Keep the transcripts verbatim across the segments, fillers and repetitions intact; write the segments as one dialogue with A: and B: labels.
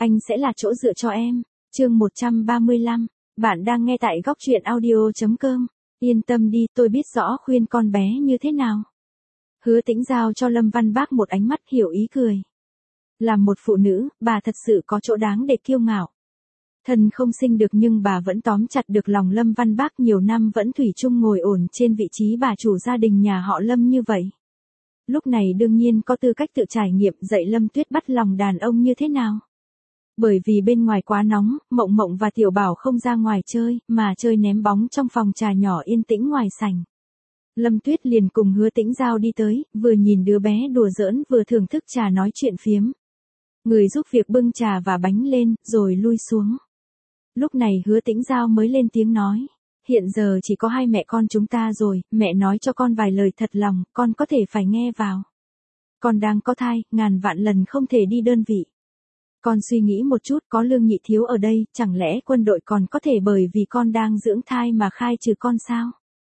A: Anh sẽ là chỗ dựa cho em. Chương một trăm ba mươi lăm, bạn đang nghe tại góc truyện audio.com. Yên tâm đi, tôi biết rõ khuyên con bé như thế nào. Hứa Tĩnh giao cho Lâm Văn Bác một ánh mắt hiểu ý cười. Làm một phụ nữ, bà thật sự có chỗ đáng để kiêu ngạo. Thân không sinh được nhưng bà vẫn tóm chặt được lòng Lâm Văn Bác, nhiều năm vẫn thủy chung ngồi ổn trên vị trí bà chủ gia đình nhà họ Lâm như vậy. Lúc này đương nhiên có tư cách tự trải nghiệm dạy Lâm Tuyết bắt lòng đàn ông như thế nào. Bởi vì bên ngoài quá nóng, Mộng Mộng và Tiểu Bảo không ra ngoài chơi, mà chơi ném bóng trong phòng trà nhỏ yên tĩnh ngoài sảnh. Lâm Tuyết liền cùng Hứa Tĩnh giao đi tới, vừa nhìn đứa bé đùa giỡn vừa thưởng thức trà nói chuyện phiếm. Người giúp việc bưng trà và bánh lên, rồi lui xuống. Lúc này Hứa Tĩnh giao mới lên tiếng nói. Hiện giờ chỉ có hai mẹ con chúng ta rồi, mẹ nói cho con vài lời thật lòng, con có thể phải nghe vào. Con đang có thai, ngàn vạn lần không thể đi đơn vị. Con suy nghĩ một chút, có Lương Nhị Thiếu ở đây, chẳng lẽ quân đội còn có thể bởi vì con đang dưỡng thai mà khai trừ con sao?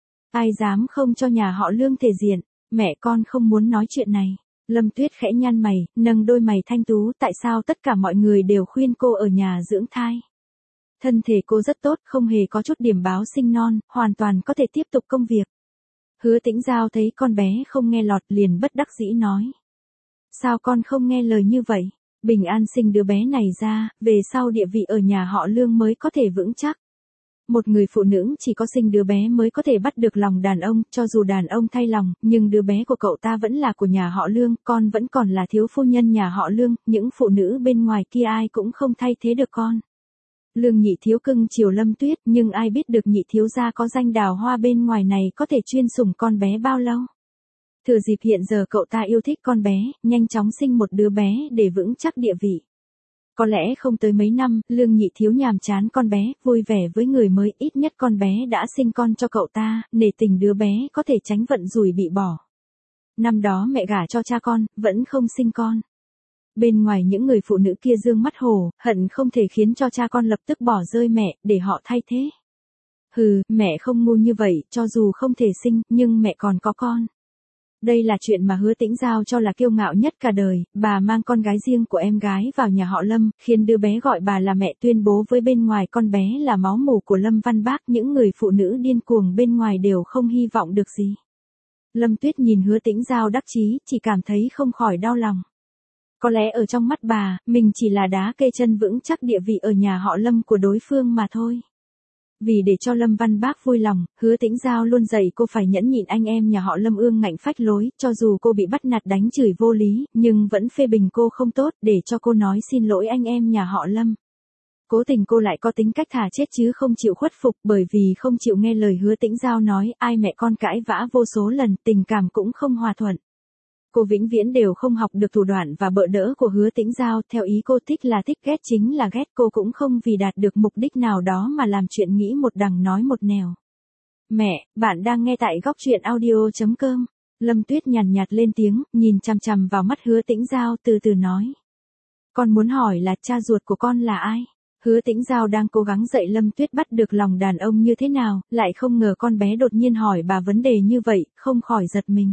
A: Ai dám không cho nhà họ Lương thể diện, mẹ con không muốn nói chuyện này. Lâm Tuyết khẽ nhăn mày, nâng đôi mày thanh tú, tại sao tất cả mọi người đều khuyên cô ở nhà dưỡng thai? Thân thể cô rất tốt, không hề có chút điểm báo sinh non, hoàn toàn có thể tiếp tục công việc. Hứa Tĩnh giao thấy con bé không nghe lọt liền bất đắc dĩ nói. Sao con không nghe lời như vậy? Bình an sinh đứa bé này ra, về sau địa vị ở nhà họ Lương mới có thể vững chắc. Một người phụ nữ chỉ có sinh đứa bé mới có thể bắt được lòng đàn ông, cho dù đàn ông thay lòng, nhưng đứa bé của cậu ta vẫn là của nhà họ Lương, con vẫn còn là thiếu phu nhân nhà họ Lương, những phụ nữ bên ngoài kia ai cũng không thay thế được con. Lương Nhị Thiếu cưng chiều Lâm Tuyết, nhưng ai biết được Nhị Thiếu gia có danh đào hoa bên ngoài này có thể chuyên sủng con bé bao lâu. Thừa dịp hiện giờ cậu ta yêu thích con bé, nhanh chóng sinh một đứa bé để vững chắc địa vị. Có lẽ không tới mấy năm, Lương Nhị Thiếu nhàm chán con bé, vui vẻ với người mới, ít nhất con bé đã sinh con cho cậu ta, nể tình đứa bé có thể tránh vận rủi bị bỏ. Năm đó mẹ gả cho cha con, vẫn không sinh con. Bên ngoài những người phụ nữ kia dương mắt hổ, hận không thể khiến cho cha con lập tức bỏ rơi mẹ, để họ thay thế. Hừ, mẹ không ngu như vậy, cho dù không thể sinh, nhưng mẹ còn có con. Đây là chuyện mà Hứa Tĩnh giao cho là kiêu ngạo nhất cả đời, bà mang con gái riêng của em gái vào nhà họ Lâm, khiến đứa bé gọi bà là mẹ, tuyên bố với bên ngoài con bé là máu mủ của Lâm Văn Bác, những người phụ nữ điên cuồng bên ngoài đều không hy vọng được gì. Lâm Tuyết nhìn Hứa Tĩnh giao đắc chí, chỉ cảm thấy không khỏi đau lòng. Có lẽ ở trong mắt bà, mình chỉ là đá cây chân vững chắc địa vị ở nhà họ Lâm của đối phương mà thôi. Vì để cho Lâm Văn Bác vui lòng, Hứa Tĩnh giao luôn dạy cô phải nhẫn nhịn anh em nhà họ Lâm ương ngạnh phách lối, cho dù cô bị bắt nạt đánh chửi vô lý, nhưng vẫn phê bình cô không tốt, để cho cô nói xin lỗi anh em nhà họ Lâm. Cố tình cô lại có tính cách thà chết chứ không chịu khuất phục, bởi vì không chịu nghe lời Hứa Tĩnh giao nói, ai mẹ con cãi vã vô số lần, tình cảm cũng không hòa thuận. Cô vĩnh viễn đều không học được thủ đoạn và bợ đỡ của Hứa Tĩnh giao, theo ý cô thích là thích, ghét chính là ghét, cô cũng không vì đạt được mục đích nào đó mà làm chuyện nghĩ một đằng nói một nẻo. Mẹ, bạn đang nghe tại góc truyện audio.com. Lâm Tuyết nhàn nhạt lên tiếng, nhìn chằm chằm vào mắt Hứa Tĩnh giao, từ từ nói. Con muốn hỏi là cha ruột của con là ai? Hứa Tĩnh giao đang cố gắng dạy Lâm Tuyết bắt được lòng đàn ông như thế nào, lại không ngờ con bé đột nhiên hỏi bà vấn đề như vậy, không khỏi giật mình.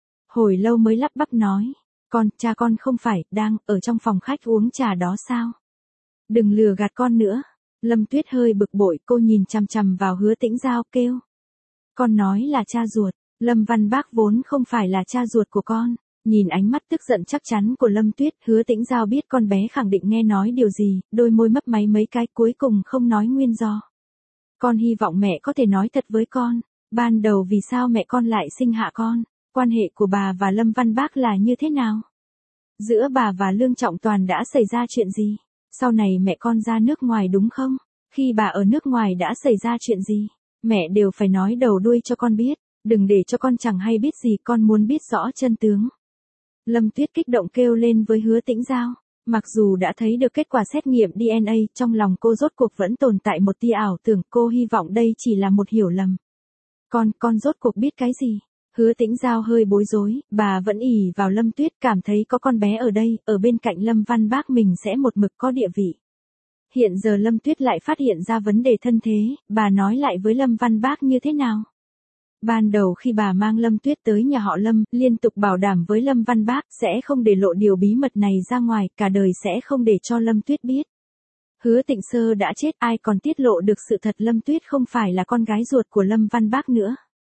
A: Hồi lâu mới lắp bắp nói, con, cha con không phải, đang, ở trong phòng khách uống trà đó sao? Đừng lừa gạt con nữa. Lâm Tuyết hơi bực bội, cô nhìn chằm chằm vào Hứa Tĩnh giao, kêu. Con nói là cha ruột, Lâm Văn Bác vốn không phải là cha ruột của con. Nhìn ánh mắt tức giận chắc chắn của Lâm Tuyết, Hứa Tĩnh giao biết con bé khẳng định nghe nói điều gì, đôi môi mấp máy mấy cái, cuối cùng không nói nguyên do. Con hy vọng mẹ có thể nói thật với con, ban đầu vì sao mẹ con lại sinh hạ con? Quan hệ của bà và Lâm Văn Bác là như thế nào? Giữa bà và Lương Trọng Toàn đã xảy ra chuyện gì? Sau này mẹ con ra nước ngoài đúng không? Khi bà ở nước ngoài đã xảy ra chuyện gì? Mẹ đều phải nói đầu đuôi cho con biết, đừng để cho con chẳng hay biết gì, con muốn biết rõ chân tướng. Lâm Tuyết kích động kêu lên với Hứa Tĩnh giao. Mặc dù đã thấy được kết quả xét nghiệm đê en a, trong lòng cô rốt cuộc vẫn tồn tại một tia ảo tưởng, cô hy vọng đây chỉ là một hiểu lầm. Con, con rốt cuộc biết cái gì? Hứa Tĩnh giao hơi bối rối, bà vẫn ỷ vào Lâm Tuyết, cảm thấy có con bé ở đây, ở bên cạnh Lâm Văn Bác mình sẽ một mực có địa vị. Hiện giờ Lâm Tuyết lại phát hiện ra vấn đề thân thế, bà nói lại với Lâm Văn Bác như thế nào? Ban đầu khi bà mang Lâm Tuyết tới nhà họ Lâm, liên tục bảo đảm với Lâm Văn Bác sẽ không để lộ điều bí mật này ra ngoài, cả đời sẽ không để cho Lâm Tuyết biết. Hứa Tịnh Sơ đã chết, ai còn tiết lộ được sự thật Lâm Tuyết không phải là con gái ruột của Lâm Văn Bác nữa.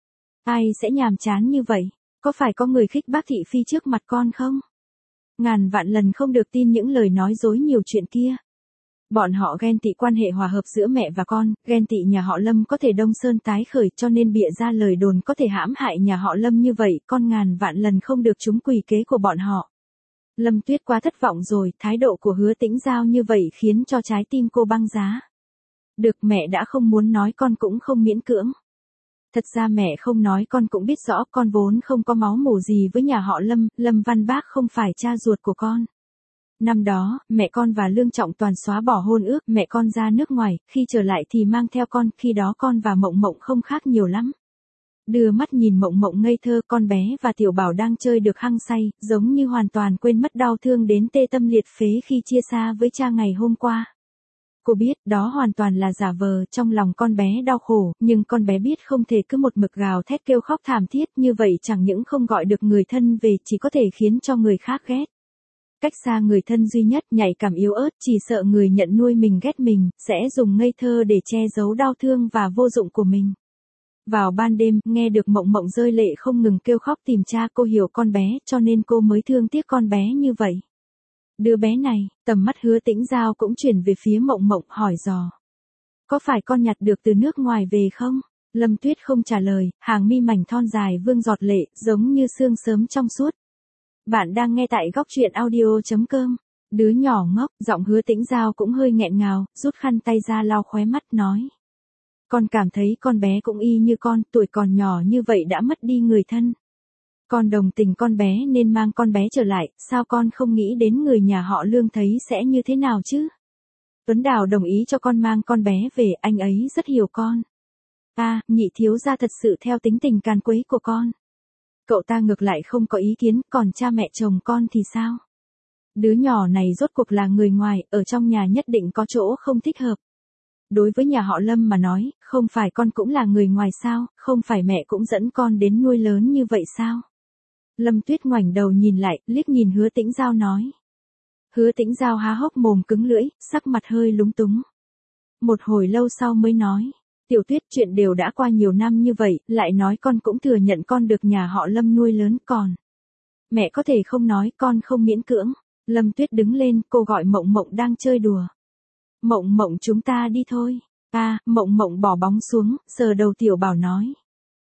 A: Ai sẽ nhàm chán như vậy? Có phải có người khích bác thị phi trước mặt con không? Ngàn vạn lần không được tin những lời nói dối nhiều chuyện kia. Bọn họ ghen tị quan hệ hòa hợp giữa mẹ và con, ghen tị nhà họ Lâm có thể đông sơn tái khởi cho nên bịa ra lời đồn có thể hãm hại nhà họ Lâm như vậy, con ngàn vạn lần không được trúng quỷ kế của bọn họ. Lâm Tuyết quá thất vọng rồi, thái độ của Hứa Tĩnh Giao như vậy khiến cho trái tim cô băng giá. Được, mẹ đã không muốn nói con cũng không miễn cưỡng. Thật ra mẹ không nói con cũng biết rõ, con vốn không có máu mủ gì với nhà họ Lâm, Lâm Văn Bác không phải cha ruột của con. Năm đó, mẹ con và Lương Trọng Toàn xóa bỏ hôn ước, mẹ con ra nước ngoài, khi trở lại thì mang theo con, khi đó con và Mộng Mộng không khác nhiều lắm. Đưa mắt nhìn Mộng Mộng ngây thơ, con bé và Tiểu Bảo đang chơi được hăng say, giống như hoàn toàn quên mất đau thương đến tê tâm liệt phế khi chia xa với cha ngày hôm qua. Cô biết đó hoàn toàn là giả vờ, trong lòng con bé đau khổ, nhưng con bé biết không thể cứ một mực gào thét kêu khóc thảm thiết như vậy, chẳng những không gọi được người thân về, chỉ có thể khiến cho người khác ghét. Cách xa người thân duy nhất, nhạy cảm yếu ớt, chỉ sợ người nhận nuôi mình ghét mình, sẽ dùng ngây thơ để che giấu đau thương và vô dụng của mình. Vào ban đêm, nghe được Mộng Mộng rơi lệ không ngừng kêu khóc tìm cha, cô hiểu con bé, cho nên cô mới thương tiếc con bé như vậy. Đứa bé này, tầm mắt Hứa Tĩnh Giao cũng chuyển về phía Mộng Mộng, hỏi dò. Có phải con nhặt được từ nước ngoài về không? Lâm Tuyết không trả lời, hàng mi mảnh thon dài vương giọt lệ, giống như sương sớm trong suốt. Bạn đang nghe tại góc truyện audio chấm com. Đứa nhỏ ngốc, giọng Hứa Tĩnh Giao cũng hơi nghẹn ngào, rút khăn tay ra lau khóe mắt nói. Con cảm thấy con bé cũng y như con, tuổi còn nhỏ như vậy đã mất đi người thân. Con đồng tình con bé nên mang con bé trở lại, sao con không nghĩ đến người nhà họ Lương thấy sẽ như thế nào chứ? Tuấn Đào đồng ý cho con mang con bé về, anh ấy rất hiểu con. À, nhị thiếu gia thật sự theo tính tình càn quấy của con. Cậu ta ngược lại không có ý kiến, còn cha mẹ chồng con thì sao? Đứa nhỏ này rốt cuộc là người ngoài, ở trong nhà nhất định có chỗ không thích hợp. Đối với nhà họ Lâm mà nói, không phải con cũng là người ngoài sao, không phải mẹ cũng dẫn con đến nuôi lớn như vậy sao? Lâm Tuyết ngoảnh đầu nhìn lại, liếc nhìn Hứa Tĩnh Giao nói. Hứa Tĩnh Giao há hốc mồm cứng lưỡi, sắc mặt hơi lúng túng. Một hồi lâu sau mới nói. Tiểu Tuyết, chuyện đều đã qua nhiều năm như vậy, lại nói con cũng thừa nhận con được nhà họ Lâm nuôi lớn, còn. Mẹ có thể không nói, con không miễn cưỡng. Lâm Tuyết đứng lên, cô gọi Mộng Mộng đang chơi đùa. Mộng Mộng, chúng ta đi thôi. À, Mộng Mộng bỏ bóng xuống, sờ đầu Tiểu Bảo nói.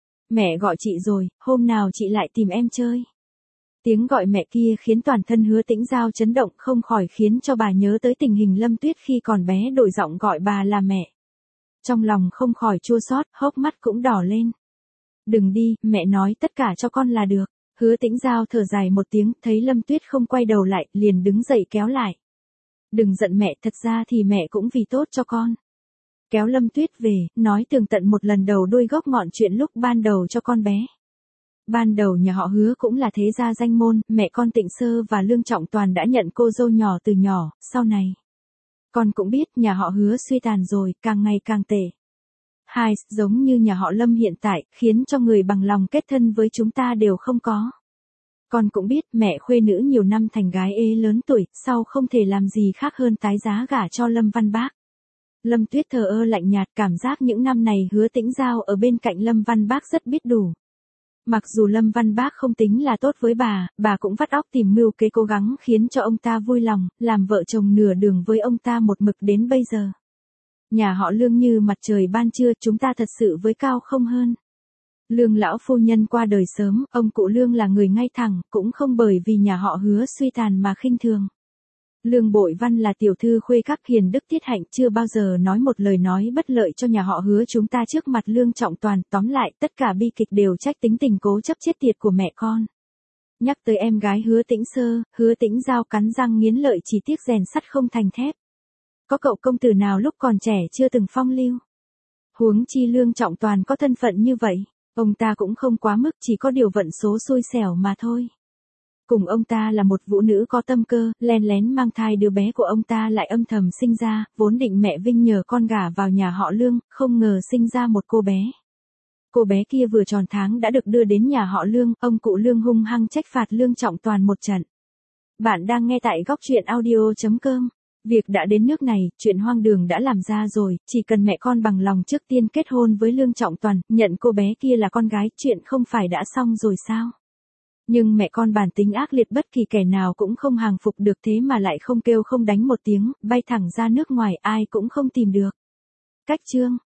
A: Mẹ gọi chị rồi, hôm nào chị lại tìm em chơi. Tiếng gọi mẹ kia khiến toàn thân Hứa Tĩnh Giao chấn động, không khỏi khiến cho bà nhớ tới tình hình Lâm Tuyết khi còn bé đổi giọng gọi bà là mẹ. Trong lòng không khỏi chua xót, hốc mắt cũng đỏ lên. Đừng đi, mẹ nói tất cả cho con là được. Hứa Tĩnh Giao thở dài một tiếng, thấy Lâm Tuyết không quay đầu lại, liền đứng dậy kéo lại. Đừng giận mẹ, thật ra thì mẹ cũng vì tốt cho con. Kéo Lâm Tuyết về, nói tường tận một lần đầu đuôi gốc ngọn chuyện lúc ban đầu cho con bé. Ban đầu nhà họ Hứa cũng là thế gia danh môn, mẹ con Tịnh Sơ và Lương Trọng Toàn đã nhận cô dâu nhỏ từ nhỏ, sau này. Con cũng biết nhà họ Hứa suy tàn rồi, càng ngày càng tệ. Hai, giống như nhà họ Lâm hiện tại, khiến cho người bằng lòng kết thân với chúng ta đều không có. Con cũng biết mẹ khuê nữ nhiều năm thành gái ế lớn tuổi, sau không thể làm gì khác hơn tái giá gả cho Lâm Văn Bác. Lâm Tuyết thờ ơ lạnh nhạt, cảm giác những năm này Hứa Tĩnh Giao ở bên cạnh Lâm Văn Bác rất biết đủ. Mặc dù Lâm Văn Bác không tính là tốt với bà, bà cũng vắt óc tìm mưu kế cố gắng khiến cho ông ta vui lòng, làm vợ chồng nửa đường với ông ta một mực đến bây giờ. Nhà họ Lương như mặt trời ban trưa, chúng ta thật sự với cao không hơn. Lương lão phu nhân qua đời sớm, ông cụ Lương là người ngay thẳng, cũng không bởi vì nhà họ Hứa suy tàn mà khinh thường. Lương Bội Văn là tiểu thư khuê các hiền đức tiết hạnh, chưa bao giờ nói một lời nói bất lợi cho nhà họ Hứa chúng ta trước mặt Lương Trọng Toàn. Tóm lại, tất cả bi kịch đều trách tính tình cố chấp chết tiệt của mẹ con. Nhắc tới em gái Hứa Tĩnh Sơ, Hứa Tĩnh Giao cắn răng nghiến lợi, chỉ tiếc rèn sắt không thành thép. Có cậu công tử nào lúc còn trẻ chưa từng phong lưu. Huống chi Lương Trọng Toàn có thân phận như vậy, ông ta cũng không quá mức, chỉ có điều vận số xui xẻo mà thôi. Cùng ông ta là một vũ nữ có tâm cơ, len lén mang thai đứa bé của ông ta lại âm thầm sinh ra, vốn định mẹ Vinh nhờ con gả vào nhà họ Lương, không ngờ sinh ra một cô bé. Cô bé kia vừa tròn tháng đã được đưa đến nhà họ Lương, ông cụ Lương hung hăng trách phạt Lương Trọng Toàn một trận. Bạn đang nghe tại góc truyện audio.com. Việc đã đến nước này, chuyện hoang đường đã làm ra rồi, chỉ cần mẹ con bằng lòng trước tiên kết hôn với Lương Trọng Toàn, nhận cô bé kia là con gái, chuyện không phải đã xong rồi sao? Nhưng mẹ con bản tính ác liệt, bất kỳ kẻ nào cũng không hàng phục được, thế mà lại không kêu không đánh một tiếng, bay thẳng ra nước ngoài, ai cũng không tìm được. Cách chương